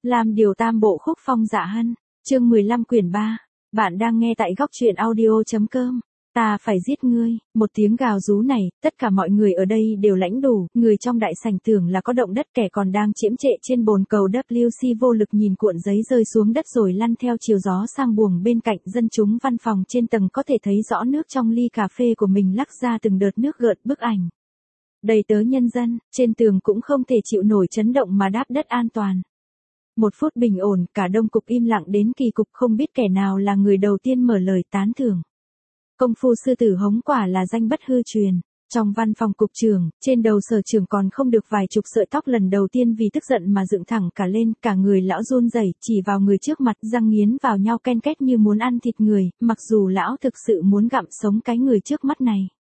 Làm điều tam bộ khúc phong dạ hân, chương 15 quyển 3. Bạn đang nghe tại góc truyện audio.com. Ta phải giết ngươi, một tiếng gào rú này, tất cả mọi người ở đây đều lãnh đủ, người trong đại sảnh tưởng là có động đất, kẻ còn đang chiếm trệ trên bồn cầu WC vô lực nhìn cuộn giấy rơi xuống đất rồi lăn theo chiều gió sang buồng bên cạnh. Dân chúng văn phòng trên tầng có thể thấy rõ nước trong ly cà phê của mình lắc ra từng đợt nước gợn. Bức ảnh đầy tớ nhân dân, trên tường cũng không thể chịu nổi chấn động mà đáp đất an toàn. Một phút bình ổn, cả đông cục im lặng đến kỳ cục, không biết kẻ nào là người đầu tiên mở lời tán thưởng. Công phu sư tử hống quả là danh bất hư truyền. Trong văn phòng cục trưởng, trên đầu sở trưởng còn không được vài chục sợi tóc, lần đầu tiên vì tức giận mà dựng thẳng cả lên, cả người lão run rẩy, chỉ vào người trước mặt, răng nghiến vào nhau ken két như muốn ăn thịt người, mặc dù lão thực sự muốn gặm sống cái người trước mắt này.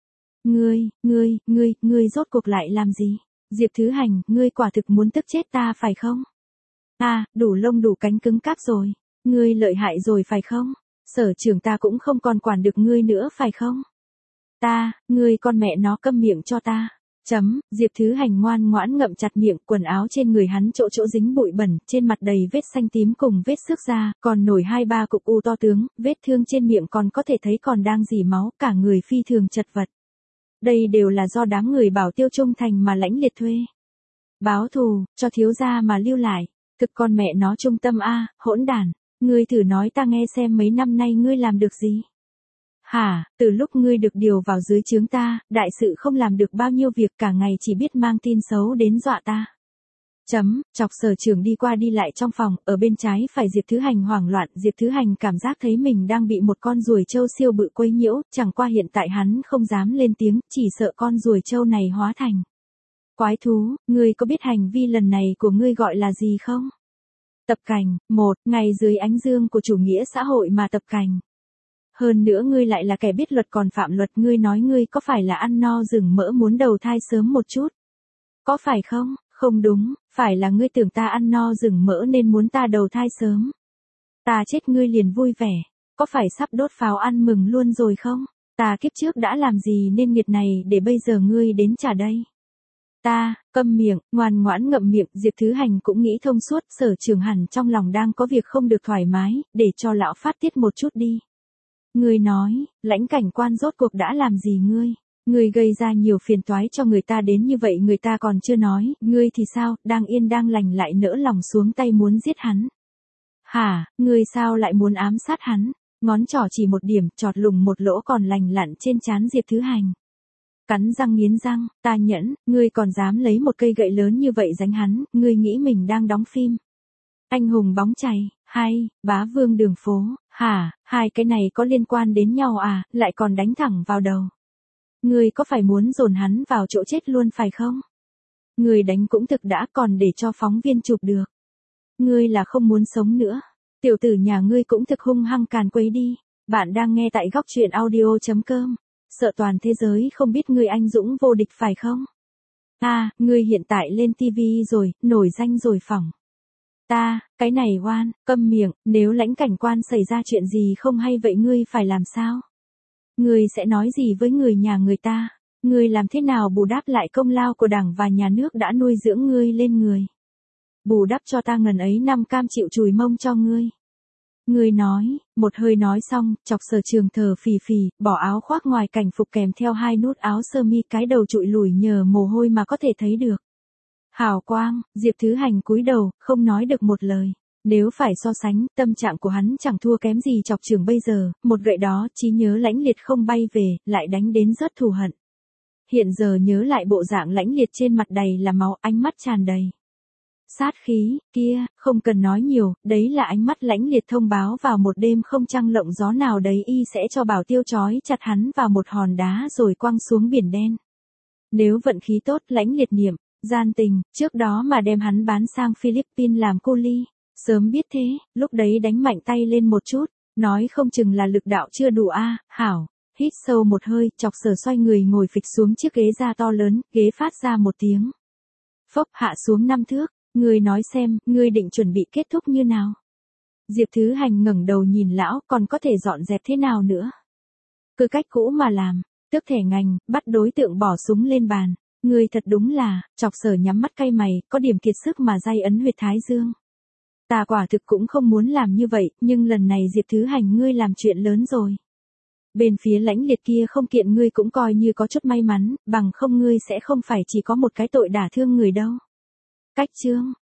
Ngươi rốt cuộc lại làm gì? Diệp Thứ Hành, ngươi quả thực muốn tức chết ta phải không? Đủ lông đủ cánh cứng cáp rồi. Ngươi lợi hại rồi phải không? Sở trưởng ta cũng không còn quản được ngươi nữa phải không? Ngươi con mẹ nó câm miệng cho ta. Diệp Thứ Hành ngoan ngoãn ngậm chặt miệng, quần áo trên người hắn chỗ chỗ dính bụi bẩn, trên mặt đầy vết xanh tím cùng vết xước da, còn nổi 2-3 cục u to tướng, vết thương trên miệng còn có thể thấy còn đang rỉ máu, cả người phi thường chật vật. Đây đều là do đám người bảo Tiêu Trung Thành mà lãnh liệt thuê. Báo thù, cho thiếu gia mà lưu lại. Thực con mẹ nó trung tâm hỗn đản. Ngươi thử nói ta nghe xem mấy năm nay ngươi làm được gì? Từ lúc ngươi được điều vào dưới trướng ta, đại sự không làm được bao nhiêu việc, cả ngày chỉ biết mang tin xấu đến dọa ta. Chọc sở trưởng đi qua đi lại trong phòng, ở bên trái phải Diệp Thứ Hành hoảng loạn. Diệp Thứ Hành cảm giác thấy mình đang bị một con ruồi trâu siêu bự quấy nhiễu, chẳng qua hiện tại hắn không dám lên tiếng, chỉ sợ con ruồi trâu này hóa thành quái thú. Ngươi có biết hành vi lần này của ngươi gọi là gì không? Tập cảnh. Ngày dưới ánh dương của chủ nghĩa xã hội mà tập cảnh. Hơn nữa ngươi lại là kẻ biết luật còn phạm luật, ngươi nói ngươi có phải là ăn no rừng mỡ muốn đầu thai sớm một chút? Có phải không? Không đúng, phải là ngươi tưởng ta ăn no rừng mỡ nên muốn ta đầu thai sớm. Ta chết ngươi liền vui vẻ, có phải sắp đốt pháo ăn mừng luôn rồi không? Ta kiếp trước đã làm gì nên nghiệt này để bây giờ ngươi đến trả đây? Câm miệng, ngoan ngoãn ngậm miệng. Diệp Thứ Hành cũng nghĩ thông suốt, sở trường hẳn trong lòng đang có việc không được thoải mái, để cho lão phát tiết một chút đi. Ngươi nói, lãnh cảnh quan rốt cuộc đã làm gì ngươi? Ngươi gây ra nhiều phiền toái cho người ta đến như vậy người ta còn chưa nói, ngươi thì sao, đang yên đang lành lại nỡ lòng xuống tay muốn giết hắn. Ngươi sao lại muốn ám sát hắn? Ngón trỏ chỉ một điểm, chọt lùng một lỗ còn lành lặn trên trán Diệp Thứ Hành. Cắn răng nghiến răng, ta nhẫn, ngươi còn dám lấy một cây gậy lớn như vậy đánh hắn, ngươi nghĩ mình đang đóng phim. Anh hùng bóng chày, hay, bá vương đường phố, hai cái này có liên quan đến nhau lại còn đánh thẳng vào đầu. Ngươi có phải muốn dồn hắn vào chỗ chết luôn phải không? Ngươi đánh cũng thực đã, còn để cho phóng viên chụp được. Ngươi là không muốn sống nữa. Tiểu tử nhà ngươi cũng thực hung hăng càn quấy đi. Bạn đang nghe tại góc truyện audio.com. Sợ toàn thế giới không biết ngươi anh dũng vô địch phải không? Ngươi hiện tại lên TV rồi, nổi danh rồi phỏng. Cái này oan, câm miệng, nếu lãnh cảnh quan xảy ra chuyện gì không hay vậy ngươi phải làm sao? Ngươi sẽ nói gì với người nhà người ta? Ngươi làm thế nào bù đắp lại công lao của Đảng và nhà nước đã nuôi dưỡng ngươi lên người? Bù đắp cho ta ngần ấy năm cam chịu chùi mông cho ngươi. Ngươi nói, một hơi nói xong, chọc sở trường thở phì phì, bỏ áo khoác ngoài cảnh phục kèm theo 2 nút áo sơ mi, cái đầu trụi lủi nhờ mồ hôi mà có thể thấy được. Hào quang. Diệp Thứ Hành cúi đầu, không nói được một lời. Nếu phải so sánh, tâm trạng của hắn chẳng thua kém gì chọc trưởng bây giờ, một gậy đó, trí nhớ lãnh liệt không bay về, lại đánh đến rất thù hận. Hiện giờ nhớ lại bộ dạng lãnh liệt trên mặt đầy là máu, ánh mắt tràn đầy sát khí, kia, không cần nói nhiều, đấy là ánh mắt lãnh liệt thông báo vào một đêm không trăng lộng gió nào đấy y sẽ cho Bảo Tiêu trói chặt hắn vào một hòn đá rồi quăng xuống biển đen. Nếu vận khí tốt, lãnh liệt niệm, gian tình, trước đó mà đem hắn bán sang Philippines làm cô ly. Sớm biết thế, lúc đấy đánh mạnh tay lên một chút, nói không chừng là lực đạo chưa đủ hảo. Hít sâu một hơi, chọc sở xoay người ngồi phịch xuống chiếc ghế da to lớn, ghế phát ra một tiếng phốc hạ xuống 5 thước. Ngươi nói xem, ngươi định chuẩn bị kết thúc như nào? Diệp Thứ Hành ngẩng đầu nhìn lão, còn có thể dọn dẹp thế nào nữa? Cứ cách cũ mà làm, tước thẻ ngành, bắt đối tượng bỏ súng lên bàn. Ngươi thật đúng là, chọc sở nhắm mắt cay mày, có điểm kiệt sức mà day ấn huyệt thái dương. Ta quả thực cũng không muốn làm như vậy, nhưng lần này Diệp Thứ Hành ngươi làm chuyện lớn rồi. Bên phía Lãnh Liệt kia không kiện ngươi cũng coi như có chút may mắn, bằng không ngươi sẽ không phải chỉ có một cái tội đả thương người đâu. Cách chương